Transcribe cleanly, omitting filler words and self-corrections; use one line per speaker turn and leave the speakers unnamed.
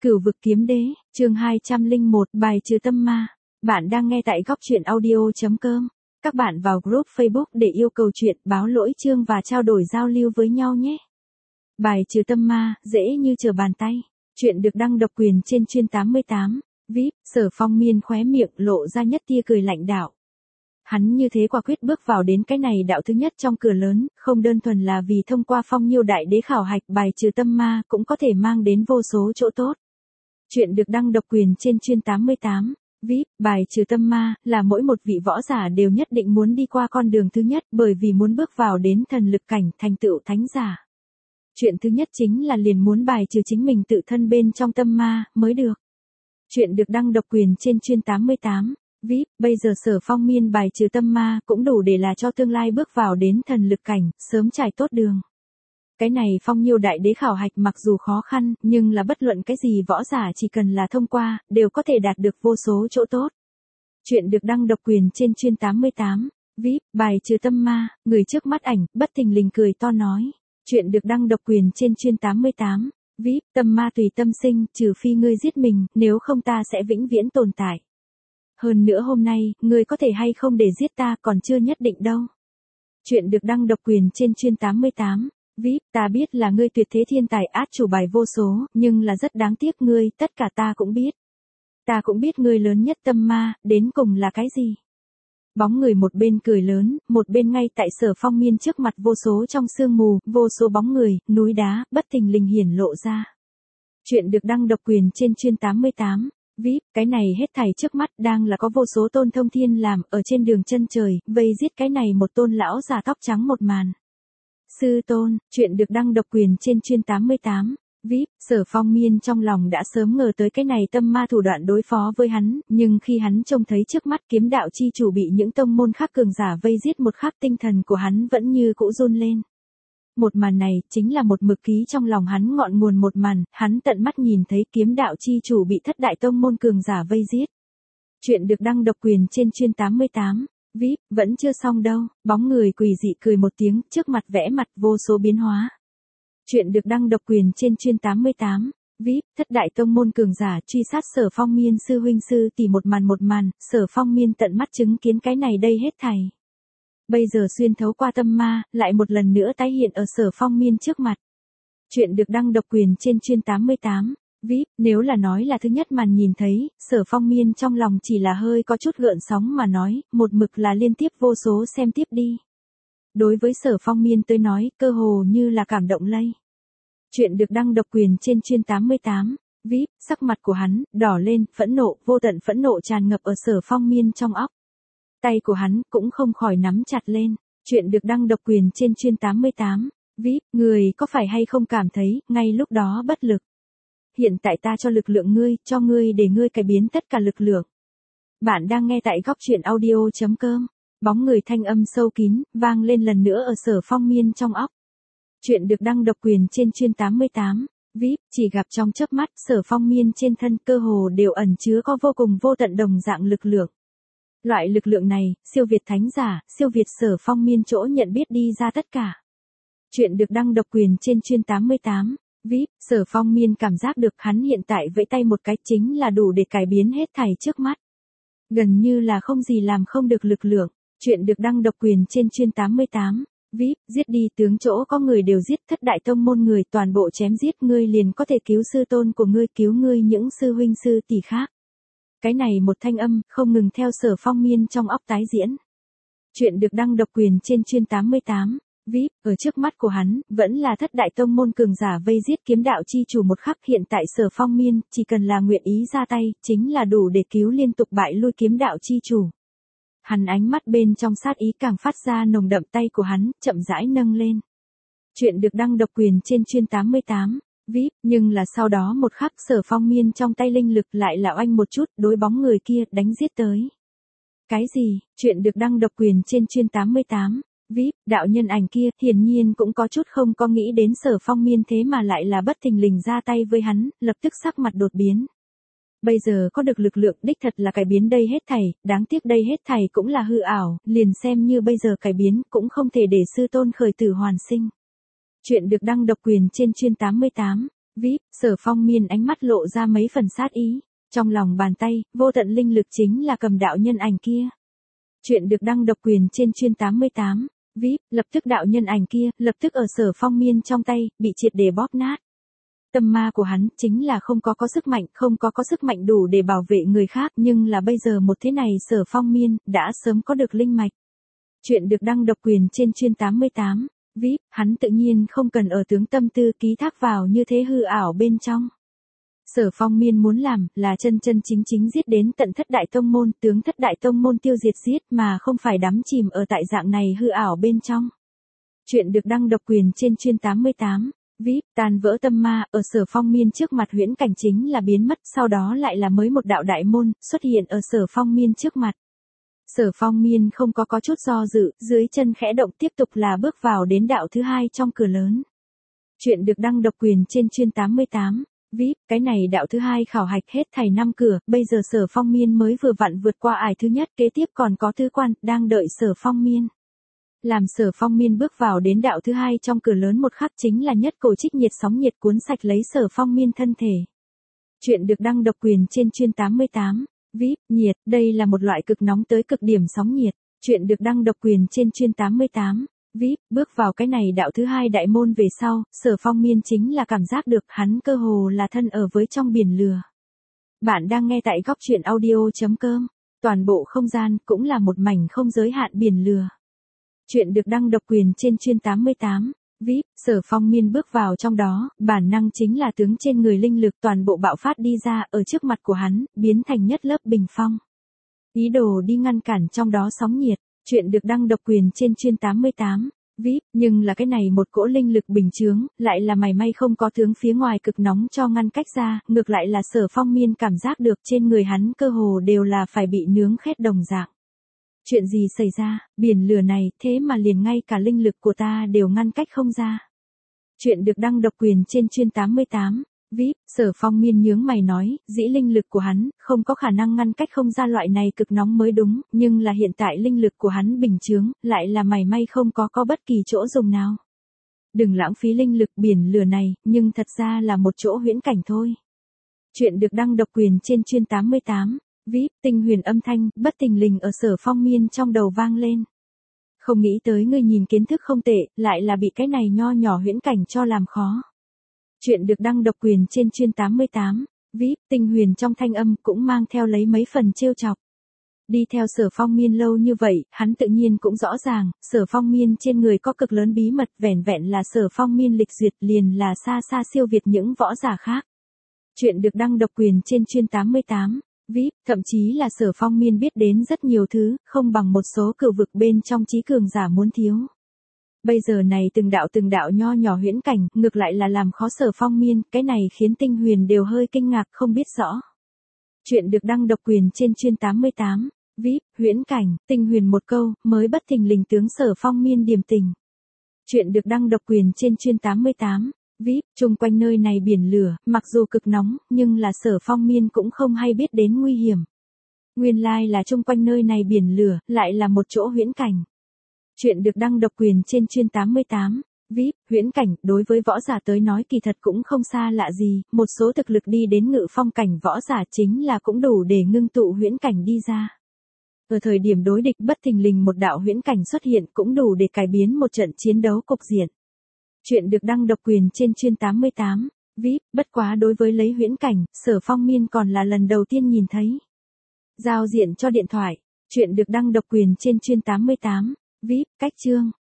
Cửu vực kiếm đế, chương 201, bài trừ tâm ma. Bạn đang nghe tại góc truyện audio.com. Các bạn vào group Facebook để yêu cầu chuyện, báo lỗi chương và trao đổi giao lưu với nhau nhé. Bài trừ tâm ma, dễ như trở bàn tay. Chuyện được đăng độc quyền trên chuyên 88. VIP, Sở Phong Miên khóe miệng lộ ra nhất tia cười lạnh đạo. Hắn như thế quả quyết bước vào đến cái này đạo thứ nhất trong cửa lớn, không đơn thuần là vì thông qua Phong Nhiêu đại đế khảo hạch bài trừ tâm ma cũng có thể mang đến vô số chỗ tốt. Chuyện được đăng độc quyền trên chuyên 88. VIP, bài trừ tâm ma, là mỗi một vị võ giả đều nhất định muốn đi qua con đường thứ nhất bởi vì muốn bước vào đến thần lực cảnh thành tựu thánh giả. Chuyện thứ nhất chính là liền muốn bài trừ chính mình tự thân bên trong tâm ma, mới được. Chuyện được đăng độc quyền trên chuyên 88. VIP, bây giờ Sở Phong Miên bài trừ tâm ma cũng đủ để là cho tương lai bước vào đến thần lực cảnh, sớm trải tốt đường. Cái này Phong Nhiêu đại đế khảo hạch mặc dù khó khăn, nhưng là bất luận cái gì võ giả chỉ cần là thông qua, đều có thể đạt được vô số chỗ tốt. Chuyện được đăng độc quyền trên chuyên 88. VIP, bài trừ tâm ma, người trước mắt ảnh, bất thình lình cười to nói. Chuyện được đăng độc quyền trên chuyên 88. VIP, tâm ma tùy tâm sinh, trừ phi ngươi giết mình, nếu không ta sẽ vĩnh viễn tồn tại. Hơn nữa hôm nay, ngươi có thể hay không để giết ta còn chưa nhất định đâu. Chuyện được đăng độc quyền trên chuyên 88. VIP, ta biết là ngươi tuyệt thế thiên tài át chủ bài vô số, nhưng là rất đáng tiếc ngươi, tất cả ta cũng biết. Ta cũng biết ngươi lớn nhất tâm ma, đến cùng là cái gì? Bóng người một bên cười lớn, một bên ngay tại Sở Phong Miên trước mặt vô số trong sương mù, vô số bóng người, núi đá, bất thình lình hiển lộ ra. Chuyện được đăng độc quyền trên chuyên 88. VIP, cái này hết thảy trước mắt đang là có vô số tôn thông thiên làm ở trên đường chân trời, vây giết cái này một tôn lão già tóc trắng một màn. Sư tôn, chuyện được đăng độc quyền trên chuyên 88. VIP, Sở Phong Miên trong lòng đã sớm ngờ tới cái này tâm ma thủ đoạn đối phó với hắn, nhưng khi hắn trông thấy trước mắt kiếm đạo chi chủ bị những tông môn khác cường giả vây giết một khắc, tinh thần của hắn vẫn như cũ run lên. Một màn này chính là một mực ký trong lòng hắn ngọn nguồn một màn, hắn tận mắt nhìn thấy kiếm đạo chi chủ bị thất đại tông môn cường giả vây giết. Chuyện được đăng độc quyền trên chuyên 88. VIP, vẫn chưa xong đâu, bóng người quỷ dị cười một tiếng, trước mặt vẽ mặt vô số biến hóa. Chuyện được đăng độc quyền trên chuyên 88. VIP, thất đại tông môn cường giả truy sát Sở Phong Miên sư huynh sư tỷ một màn, Sở Phong Miên tận mắt chứng kiến cái này đây hết thảy. Bây giờ xuyên thấu qua tâm ma, lại một lần nữa tái hiện ở Sở Phong Miên trước mặt. Chuyện được đăng độc quyền trên chuyên 88. VIP, nếu là nói là thứ nhất màn nhìn thấy, Sở Phong Miên trong lòng chỉ là hơi có chút gợn sóng mà nói, một mực là liên tiếp vô số xem tiếp đi. Đối với Sở Phong Miên tới nói, cơ hồ như là cảm động lây. Chuyện được đăng độc quyền trên chuyên 88. VIP, sắc mặt của hắn, đỏ lên, phẫn nộ, vô tận phẫn nộ tràn ngập ở Sở Phong Miên trong óc. Tay của hắn cũng không khỏi nắm chặt lên. Chuyện được đăng độc quyền trên chuyên 88. VIP, người có phải hay không cảm thấy, ngay lúc đó bất lực. Hiện tại ta cho lực lượng ngươi, cho ngươi để ngươi cải biến tất cả lực lượng. Bạn đang nghe tại góc truyện audio.com. Bóng người thanh âm sâu kín, vang lên lần nữa ở Sở Phong Miên trong óc. Chuyện được đăng độc quyền trên chuyên 88. VIP, chỉ gặp trong chớp mắt, Sở Phong Miên trên thân cơ hồ đều ẩn chứa có vô cùng vô tận đồng dạng lực lượng. Loại lực lượng này, siêu việt thánh giả, siêu việt Sở Phong Miên chỗ nhận biết đi ra tất cả. Chuyện được đăng độc quyền trên chuyên 88. VIP, Sở Phong Miên cảm giác được hắn hiện tại vẫy tay một cái chính là đủ để cải biến hết thảy trước mắt. Gần như là không gì làm không được lực lượng. Chuyện được đăng độc quyền trên chuyên 88. VIP, giết đi tướng chỗ có người đều giết, thất đại tông môn người toàn bộ chém giết, ngươi liền có thể cứu sư tôn của ngươi, cứu ngươi những sư huynh sư tỷ khác. Cái này một thanh âm, không ngừng theo Sở Phong Miên trong óc tái diễn. Chuyện được đăng độc quyền trên chuyên 88. VIP, ở trước mắt của hắn, vẫn là thất đại tông môn cường giả vây giết kiếm đạo chi chủ một khắc, hiện tại Sở Phong Miên, chỉ cần là nguyện ý ra tay, chính là đủ để cứu liên tục bại lui kiếm đạo chi chủ. Hắn ánh mắt bên trong sát ý càng phát ra nồng đậm, tay của hắn, chậm rãi nâng lên. Chuyện được đăng độc quyền trên chuyên 88. VIP, nhưng là sau đó một khắc Sở Phong Miên trong tay linh lực lại là oanh một chút, đối bóng người kia, đánh giết tới. Cái gì? Chuyện được đăng độc quyền trên chuyên 88. VIP, đạo nhân ảnh kia, hiển nhiên cũng có chút không có nghĩ đến Sở Phong Miên thế mà lại là bất thình lình ra tay với hắn, lập tức sắc mặt đột biến. Bây giờ có được lực lượng đích thật là cải biến đây hết thảy, đáng tiếc đây hết thảy cũng là hư ảo, liền xem như bây giờ cải biến cũng không thể để sư tôn khởi tử hoàn sinh. Chuyện được đăng độc quyền trên chuyên 88. VIP, Sở Phong Miên ánh mắt lộ ra mấy phần sát ý. Trong lòng bàn tay, vô tận linh lực chính là cầm đạo nhân ảnh kia. Chuyện được đăng độc quyền trên chuyên 88. VIP, lập tức đạo nhân ảnh kia, lập tức ở Sở Phong Miên trong tay, bị triệt để bóp nát. Tâm ma của hắn chính là không có sức mạnh, không có sức mạnh đủ để bảo vệ người khác, nhưng là bây giờ một thế này Sở Phong Miên đã sớm có được linh mạch. Chuyện được đăng độc quyền trên chuyên 88. VIP, hắn tự nhiên không cần ở tướng tâm tư ký thác vào như thế hư ảo bên trong. Sở Phong Miên muốn làm là chân chính giết đến tận thất đại tông môn, tướng thất đại tông môn tiêu diệt giết mà không phải đắm chìm ở tại dạng này hư ảo bên trong. Chuyện được đăng độc quyền trên chuyên 88. VIP, tan vỡ tâm ma, ở Sở Phong Miên trước mặt huyễn cảnh chính là biến mất, sau đó lại là mới một đạo đại môn, xuất hiện ở Sở Phong Miên trước mặt. Sở Phong Miên không có chút do dự, dưới chân khẽ động tiếp tục là bước vào đến đạo thứ hai trong cửa lớn. Chuyện được đăng độc quyền trên chuyên 88. VIP, cái này đạo thứ hai khảo hạch hết thảy 5 cửa, bây giờ Sở Phong Miên mới vừa vặn vượt qua ải thứ nhất, kế tiếp còn có thứ quan, đang đợi Sở Phong Miên. Làm Sở Phong Miên bước vào đến đạo thứ hai trong cửa lớn một khắc chính là nhất cổ trích nhiệt sóng nhiệt cuốn sạch lấy Sở Phong Miên thân thể. Chuyện được đăng độc quyền trên chuyên 88. VIP, nhiệt, đây là một loại cực nóng tới cực điểm sóng nhiệt. Chuyện được đăng độc quyền trên chuyên 88. VIP, bước vào cái này đạo thứ hai đại môn về sau, Sở Phong Miên chính là cảm giác được hắn cơ hồ là thân ở với trong biển lửa. Bạn đang nghe tại góc truyện audio.com. Toàn bộ không gian cũng là một mảnh không giới hạn biển lửa. Chuyện được đăng độc quyền trên chuyên 88. VIP, Sở Phong Miên bước vào trong đó, bản năng chính là tướng trên người linh lực toàn bộ bạo phát đi ra, ở trước mặt của hắn, biến thành nhất lớp bình phong. Ý đồ đi ngăn cản trong đó sóng nhiệt. Chuyện được đăng độc quyền trên chuyên 88. VIP, nhưng là cái này một cỗ linh lực bình chướng, lại là mảy may không có tướng phía ngoài cực nóng cho ngăn cách ra, ngược lại là Sở Phong Miên cảm giác được trên người hắn cơ hồ đều là phải bị nướng khét đồng dạng. Chuyện gì xảy ra, biển lửa này, thế mà liền ngay cả linh lực của ta đều ngăn cách không ra. Chuyện được đăng độc quyền trên chuyên 88. VIP, Sở Phong Miên nhướng mày nói, dĩ linh lực của hắn, không có khả năng ngăn cách không ra loại này cực nóng mới đúng, nhưng là hiện tại linh lực của hắn bình chướng, lại là mảy may không có bất kỳ chỗ dùng nào. Đừng lãng phí linh lực biển lửa này, nhưng thật ra là một chỗ huyễn cảnh thôi. Chuyện được đăng độc quyền trên chuyên 88. VIP, tinh huyền âm thanh, bất thình lình ở Sở Phong Miên trong đầu vang lên. Không nghĩ tới ngươi nhìn kiến thức không tệ, lại là bị cái này nho nhỏ huyễn cảnh cho làm khó. Chuyện được đăng độc quyền trên chuyên 88. VIP, tinh huyền trong thanh âm cũng mang theo lấy mấy phần trêu chọc. Đi theo Sở Phong Miên lâu như vậy, hắn tự nhiên cũng rõ ràng, Sở Phong Miên trên người có cực lớn bí mật, vẻn vẹn là Sở Phong Miên lịch duyệt liền là xa siêu việt những võ giả khác. Chuyện được đăng độc quyền trên chuyên 88. VIP, thậm chí là Sở Phong Miên biết đến rất nhiều thứ, không bằng một số cửu vực bên trong trí cường giả muốn thiếu. Bây giờ này từng đạo nho nhỏ huyễn cảnh, ngược lại là làm khó Sở Phong Miên, cái này khiến tinh huyền đều hơi kinh ngạc không biết rõ. Chuyện được đăng độc quyền trên chuyên 88. VIP, huyễn cảnh, tinh huyền một câu, mới bất thình lình tướng Sở Phong Miên điềm tình. Chuyện được đăng độc quyền trên chuyên 88. VIP, chung quanh nơi này biển lửa, mặc dù cực nóng, nhưng là Sở Phong Miên cũng không hay biết đến nguy hiểm. Nguyên lai là chung quanh nơi này biển lửa, lại là một chỗ huyễn cảnh. Chuyện được đăng độc quyền trên chuyên 88. VIP, huyễn cảnh, đối với võ giả tới nói kỳ thật cũng không xa lạ gì, một số thực lực đi đến ngự phong cảnh võ giả chính là cũng đủ để ngưng tụ huyễn cảnh đi ra. Ở thời điểm đối địch bất thình lình một đạo huyễn cảnh xuất hiện cũng đủ để cải biến một trận chiến đấu cục diện. Chuyện được đăng độc quyền trên chuyên 88. VIP, bất quá đối với lấy huyễn cảnh, Sở Phong Miên còn là lần đầu tiên nhìn thấy. Giao diện cho điện thoại. Chuyện được đăng độc quyền trên chuyên 88. VIP, cách chương.